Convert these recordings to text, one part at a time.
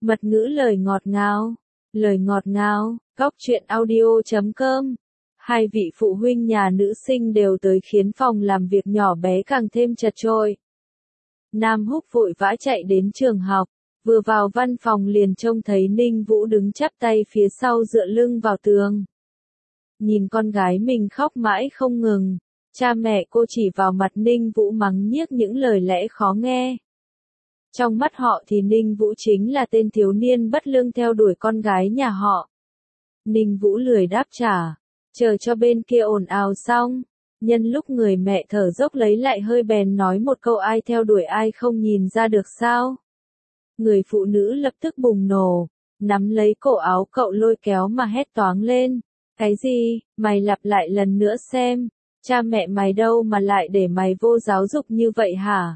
Mật ngữ lời ngọt ngào, Góc truyện audio.com. Hai vị phụ huynh nhà nữ sinh đều tới khiến phòng làm việc nhỏ bé càng thêm chật chội. Nam Húc vội vã chạy đến trường học, vừa vào văn phòng liền trông thấy Ninh Vũ đứng chắp tay phía sau dựa lưng vào tường. Nhìn con gái mình khóc mãi không ngừng, cha mẹ cô chỉ vào mặt Ninh Vũ mắng nhiếc những lời lẽ khó nghe. Trong mắt họ thì Ninh Vũ chính là tên thiếu niên bất lương theo đuổi con gái nhà họ. Ninh Vũ lười đáp trả, chờ cho bên kia ồn ào xong, nhân lúc người mẹ thở dốc lấy lại hơi bèn nói một câu ai theo đuổi ai không nhìn ra được sao. Người phụ nữ lập tức bùng nổ, nắm lấy cổ áo cậu lôi kéo mà hét toáng lên. Cái gì, mày lặp lại lần nữa xem, cha mẹ mày đâu mà lại để mày vô giáo dục như vậy hả?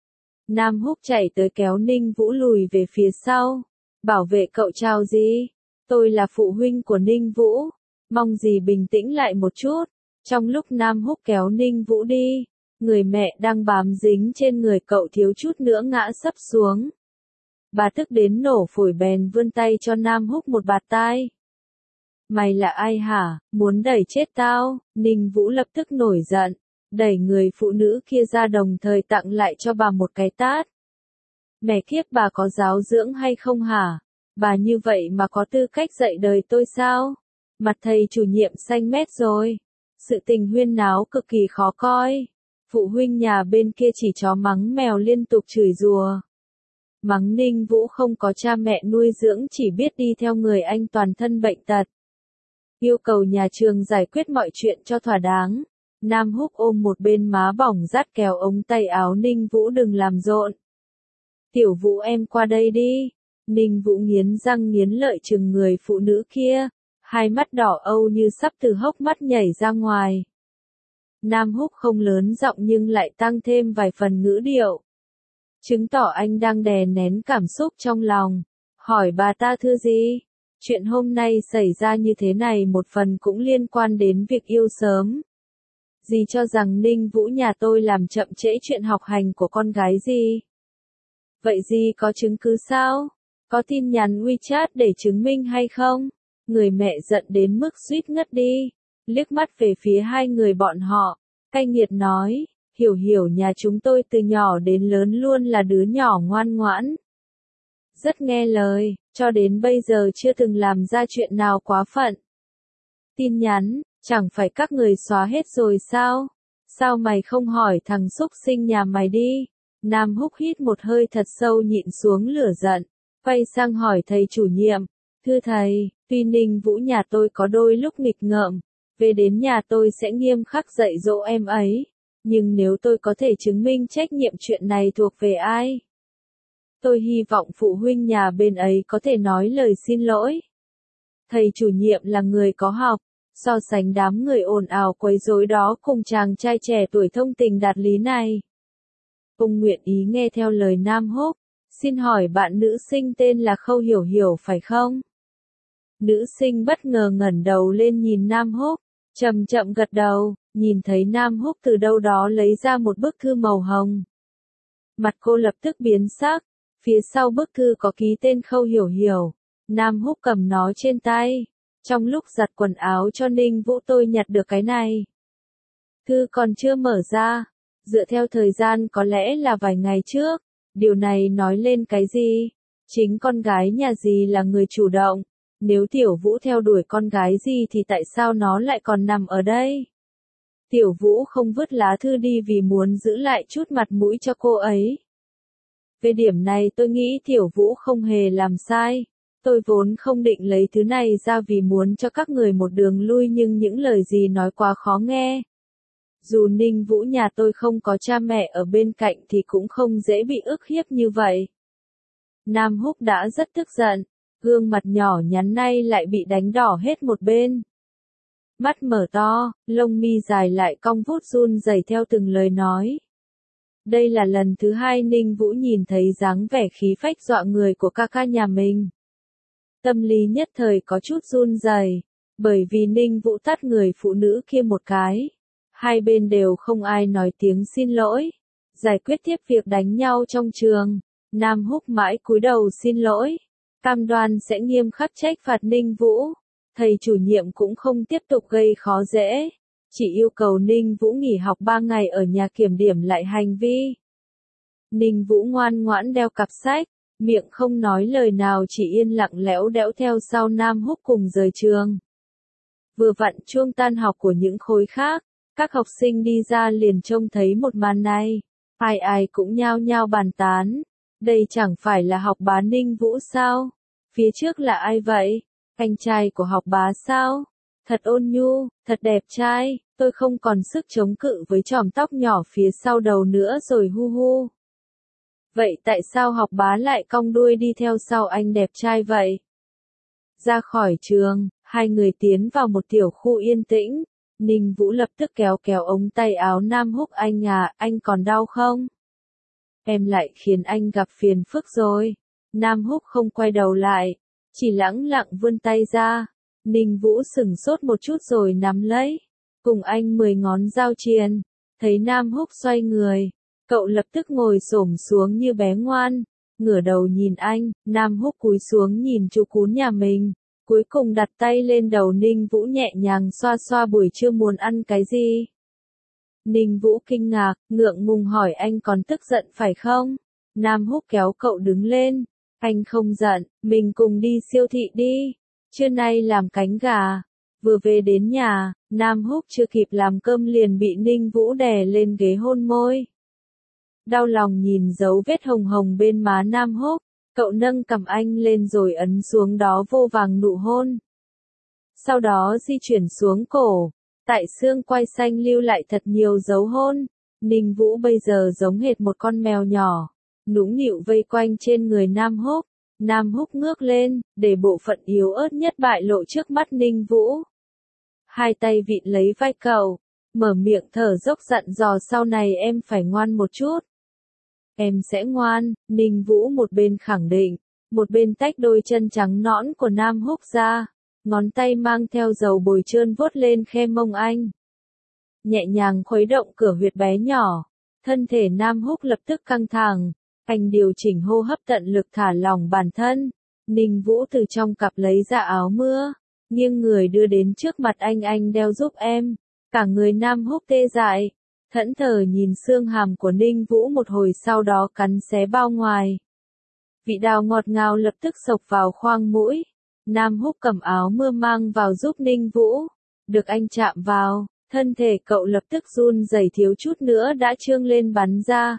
Nam Húc chạy tới kéo Ninh Vũ lùi về phía sau. Bảo vệ cậu chào gì? Tôi là phụ huynh của Ninh Vũ. Mong gì bình tĩnh lại một chút. Trong lúc Nam Húc kéo Ninh Vũ đi, người mẹ đang bám dính trên người cậu thiếu chút nữa ngã sấp xuống. Bà tức đến nổ phổi bèn vươn tay cho Nam Húc một bạt tai. Mày là ai hả, muốn đẩy chết tao? Ninh Vũ lập tức nổi giận, đẩy người phụ nữ kia ra đồng thời tặng lại cho bà một cái tát. Mẹ kiếp, bà có giáo dưỡng hay không hả? Bà như vậy mà có tư cách dạy đời tôi sao? Mặt thầy chủ nhiệm xanh mét rồi. Sự tình huyên náo cực kỳ khó coi. Phụ huynh nhà bên kia chỉ chó mắng mèo liên tục chửi rủa. Mắng Ninh Vũ không có cha mẹ nuôi dưỡng, chỉ biết đi theo người anh toàn thân bệnh tật. Yêu cầu nhà trường giải quyết mọi chuyện cho thỏa đáng. Nam Húc ôm một bên má bỏng dắt kéo ống tay áo Ninh Vũ đừng làm rộn. Tiểu Vũ em qua đây đi. Ninh Vũ nghiến răng nghiến lợi chừng người phụ nữ kia, hai mắt đỏ âu như sắp từ hốc mắt nhảy ra ngoài. Nam Húc không lớn giọng nhưng lại tăng thêm vài phần ngữ điệu, chứng tỏ anh đang đè nén cảm xúc trong lòng. Hỏi bà ta thưa gì? Chuyện hôm nay xảy ra như thế này một phần cũng liên quan đến việc yêu sớm. Dì cho rằng Ninh Vũ nhà tôi làm chậm trễ chuyện học hành của con gái dì. Vậy dì có chứng cứ sao? Có tin nhắn WeChat để chứng minh hay không? Người mẹ giận đến mức suýt ngất đi, liếc mắt về phía hai người bọn họ, cay nghiệt nói, Hiểu Hiểu nhà chúng tôi từ nhỏ đến lớn luôn là đứa nhỏ ngoan ngoãn. Rất nghe lời, cho đến bây giờ chưa từng làm ra chuyện nào quá phận. Tin nhắn, chẳng phải các người xóa hết rồi sao? Sao mày không hỏi thằng xúc sinh nhà mày đi? Nam Húc hít một hơi thật sâu nhịn xuống lửa giận, quay sang hỏi thầy chủ nhiệm, thưa thầy, tuy Ninh Vũ nhà tôi có đôi lúc nghịch ngợm, về đến nhà tôi sẽ nghiêm khắc dạy dỗ em ấy, nhưng nếu tôi có thể chứng minh trách nhiệm chuyện này thuộc về ai? Tôi hy vọng phụ huynh nhà bên ấy có thể nói lời xin lỗi. Thầy chủ nhiệm là người có học, so sánh đám người ồn ào quấy rối đó cùng chàng trai trẻ tuổi thông tình đạt lý này. Ông nguyện ý nghe theo lời Nam Húc. Xin hỏi bạn nữ sinh tên là Khâu Hiểu Hiểu phải không? Nữ sinh bất ngờ ngẩng đầu lên nhìn Nam Húc, chậm chậm gật đầu, nhìn thấy Nam Húc từ đâu đó lấy ra một bức thư màu hồng. Mặt cô lập tức biến sắc, phía sau bức thư có ký tên Khâu Hiểu Hiểu. Nam Húc cầm nó trên tay. Trong lúc giặt quần áo cho Ninh Vũ tôi nhặt được cái này. Thư còn chưa mở ra, dựa theo thời gian có lẽ là vài ngày trước. Điều này nói lên cái gì? Chính con gái nhà dì là người chủ động. Nếu Tiểu Vũ theo đuổi con gái dì thì tại sao nó lại còn nằm ở đây? Tiểu Vũ không vứt lá thư đi vì muốn giữ lại chút mặt mũi cho cô ấy. Về điểm này tôi nghĩ Tiểu Vũ không hề làm sai. Tôi vốn không định lấy thứ này ra vì muốn cho các người một đường lui, nhưng những lời dì nói quá khó nghe. Dù Ninh Vũ nhà tôi không có cha mẹ ở bên cạnh thì cũng không dễ bị ức hiếp như vậy. Nam Húc đã rất tức giận, gương mặt nhỏ nhắn nay lại bị đánh đỏ hết một bên. Mắt mở to, lông mi dài lại cong vút run rẩy theo từng lời nói. Đây là lần thứ hai Ninh Vũ nhìn thấy dáng vẻ khí phách dọa người của ca ca nhà mình. Tâm lý nhất thời có chút run rẩy, bởi vì Ninh Vũ tát người phụ nữ kia một cái. Hai bên đều không ai nói tiếng xin lỗi. Giải quyết tiếp việc đánh nhau trong trường. Nam Húc mãi cúi đầu xin lỗi. cam đoan sẽ nghiêm khắc trách phạt Ninh Vũ. Thầy chủ nhiệm cũng không tiếp tục gây khó dễ, chỉ yêu cầu Ninh Vũ nghỉ học 3 ngày ở nhà kiểm điểm lại hành vi. Ninh Vũ ngoan ngoãn đeo cặp sách, miệng không nói lời nào, chỉ yên lặng lẽo đẽo theo sau Nam Húc cùng rời trường. Vừa vặn chuông tan học của những khối khác, các học sinh đi ra liền trông thấy một màn này. Ai ai cũng nhao nhao bàn tán. Đây chẳng phải là học bá Ninh Vũ sao? Phía trước là ai vậy? Anh trai của học bá sao? Thật ôn nhu, thật đẹp trai, tôi không còn sức chống cự với chòm tóc nhỏ phía sau đầu nữa rồi hu hu. Vậy tại sao học bá lại cong đuôi đi theo sau anh đẹp trai vậy? Ra khỏi trường, hai người tiến vào một tiểu khu yên tĩnh. Ninh Vũ lập tức kéo kéo ống tay áo Nam Húc, anh à, anh còn đau không? Em lại khiến anh gặp phiền phức rồi. Nam Húc không quay đầu lại, chỉ lẳng lặng vươn tay ra. Ninh Vũ sửng sốt một chút rồi nắm lấy, cùng anh 10 ngón giao triền. Thấy Nam Húc xoay người, cậu lập tức ngồi xổm xuống như bé ngoan, ngửa đầu nhìn anh. Nam Húc cúi xuống nhìn chú cún nhà mình, cuối cùng đặt tay lên đầu Ninh Vũ nhẹ nhàng xoa xoa. Buổi trưa muốn ăn cái gì? Ninh Vũ kinh ngạc, ngượng ngùng hỏi, anh còn tức giận phải không? Nam Húc kéo cậu đứng lên. Anh không giận, mình cùng đi siêu thị đi. Trưa nay làm cánh gà. Vừa về đến nhà, Nam Húc chưa kịp làm cơm liền bị Ninh Vũ đè lên ghế hôn môi. Đau lòng nhìn dấu vết hồng hồng bên má Nam Húc, cậu nâng cằm anh lên rồi ấn xuống đó vô vàng nụ hôn. Sau đó di chuyển xuống cổ, tại xương quai xanh lưu lại thật nhiều dấu hôn. Ninh Vũ bây giờ giống hệt một con mèo nhỏ, nũng nịu vây quanh trên người Nam Húc. Nam Húc ngước lên, để bộ phận yếu ớt nhất bại lộ trước mắt Ninh Vũ. Hai tay vịn lấy vai cậu, mở miệng thở dốc dặn dò, sau này em phải ngoan một chút. Em sẽ ngoan. Ninh Vũ một bên khẳng định, một bên tách đôi chân trắng nõn của Nam Húc ra, ngón tay mang theo dầu bồi trơn vuốt lên khe mông anh. Nhẹ nhàng khuấy động cửa huyệt bé nhỏ, thân thể Nam Húc lập tức căng thẳng, anh điều chỉnh hô hấp tận lực thả lỏng bản thân. Ninh Vũ từ trong cặp lấy ra áo mưa, nghiêng người đưa đến trước mặt anh đeo giúp em. Cả người Nam Húc tê dại, thẫn thờ nhìn xương hàm của Ninh Vũ một hồi, sau đó cắn xé bao ngoài. Vị đào ngọt ngào lập tức xộc vào khoang mũi. Nam Húc cầm áo mưa mang vào giúp Ninh Vũ. Được anh chạm vào, thân thể cậu lập tức run rẩy, thiếu chút nữa đã trương lên bắn ra.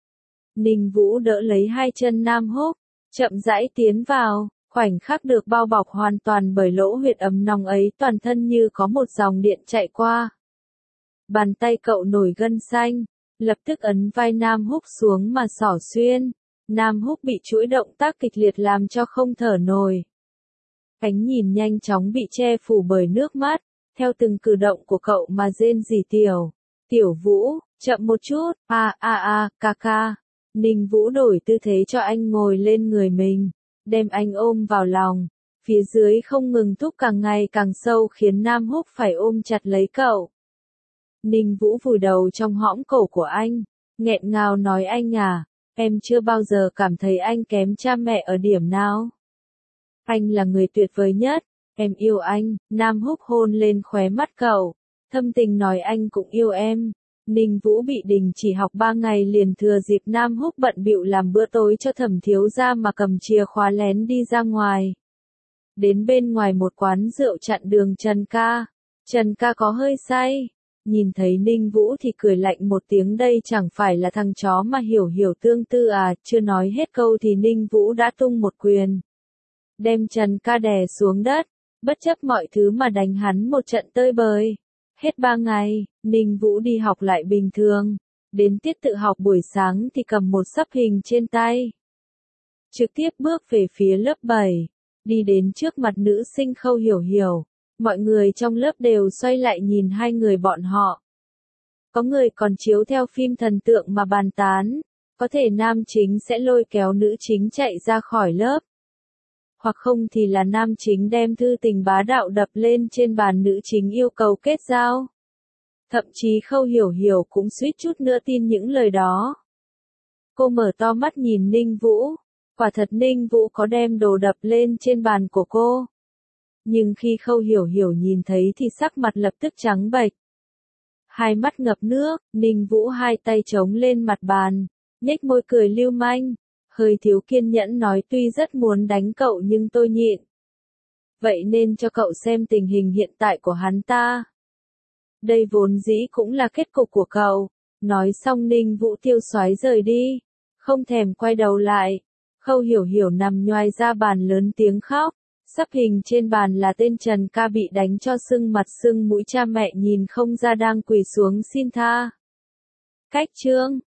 Ninh Vũ đỡ lấy hai chân Nam Húc, chậm rãi tiến vào, khoảnh khắc được bao bọc hoàn toàn bởi lỗ huyệt ấm nóng ấy, toàn thân như có một dòng điện chạy qua. Bàn tay cậu nổi gân xanh, lập tức ấn vai Nam Húc xuống mà xỏ xuyên. Nam Húc bị chuỗi động tác kịch liệt làm cho không thở nổi. Ánh nhìn nhanh chóng bị che phủ bởi nước mắt, theo từng cử động của cậu mà rên rỉ, Tiểu Vũ, chậm một chút, ca ca. Ninh Vũ đổi tư thế cho anh ngồi lên người mình, đem anh ôm vào lòng. Phía dưới không ngừng thúc càng ngày càng sâu khiến Nam Húc phải ôm chặt lấy cậu. Ninh Vũ vùi đầu trong hõm cổ của anh, nghẹn ngào nói, anh à, em chưa bao giờ cảm thấy anh kém cha mẹ ở điểm nào. Anh là người tuyệt vời nhất, em yêu anh. Nam Húc hôn lên khóe mắt cậu, thâm tình nói, anh cũng yêu em. Ninh Vũ bị đình chỉ học 3 ngày liền thừa dịp Nam Húc bận bịu làm bữa tối cho Thẩm thiếu gia mà cầm chìa khóa lén đi ra ngoài. Đến bên ngoài một quán rượu chặn đường Trần ca. Trần ca có hơi say, nhìn thấy Ninh Vũ thì cười lạnh một tiếng, đây chẳng phải là thằng chó mà hiểu hiểu tương tư à. Chưa nói hết câu thì Ninh Vũ đã tung một quyền, đem Trần ca đè xuống đất, bất chấp mọi thứ mà đánh hắn một trận tơi bời. Hết 3 ngày, Ninh Vũ đi học lại bình thường. Đến tiết tự học buổi sáng thì cầm một sấp hình trên tay, trực tiếp bước về phía lớp 7, đi đến trước mặt nữ sinh Khâu Hiểu Hiểu. Mọi người trong lớp đều xoay lại nhìn hai người bọn họ. Có người còn chiếu theo phim thần tượng mà bàn tán, có thể nam chính sẽ lôi kéo nữ chính chạy ra khỏi lớp, hoặc không thì là nam chính đem thư tình bá đạo đập lên trên bàn nữ chính yêu cầu kết giao. Thậm chí Khâu Hiểu Hiểu cũng suýt chút nữa tin những lời đó. Cô mở to mắt nhìn Ninh Vũ, Quả thật Ninh Vũ có đem đồ đập lên trên bàn của cô. Nhưng khi Khâu Hiểu Hiểu nhìn thấy thì sắc mặt lập tức trắng bệch. Hai mắt ngập nước, Ninh Vũ hai tay chống lên mặt bàn, nhếch môi cười lưu manh, hơi thiếu kiên nhẫn nói tuy rất muốn đánh cậu nhưng tôi nhịn. Vậy nên cho cậu xem tình hình hiện tại của hắn ta. Đây vốn dĩ cũng là kết cục của cậu. Nói xong Ninh Vũ tiêu xoái rời đi, không thèm quay đầu lại. Khâu Hiểu Hiểu nằm nhoài ra bàn lớn tiếng khóc. Sắp hình trên bàn là tên Trần Ca bị đánh cho sưng mặt sưng mũi, cha mẹ nhìn không ra đang quỳ xuống xin tha. Cách chương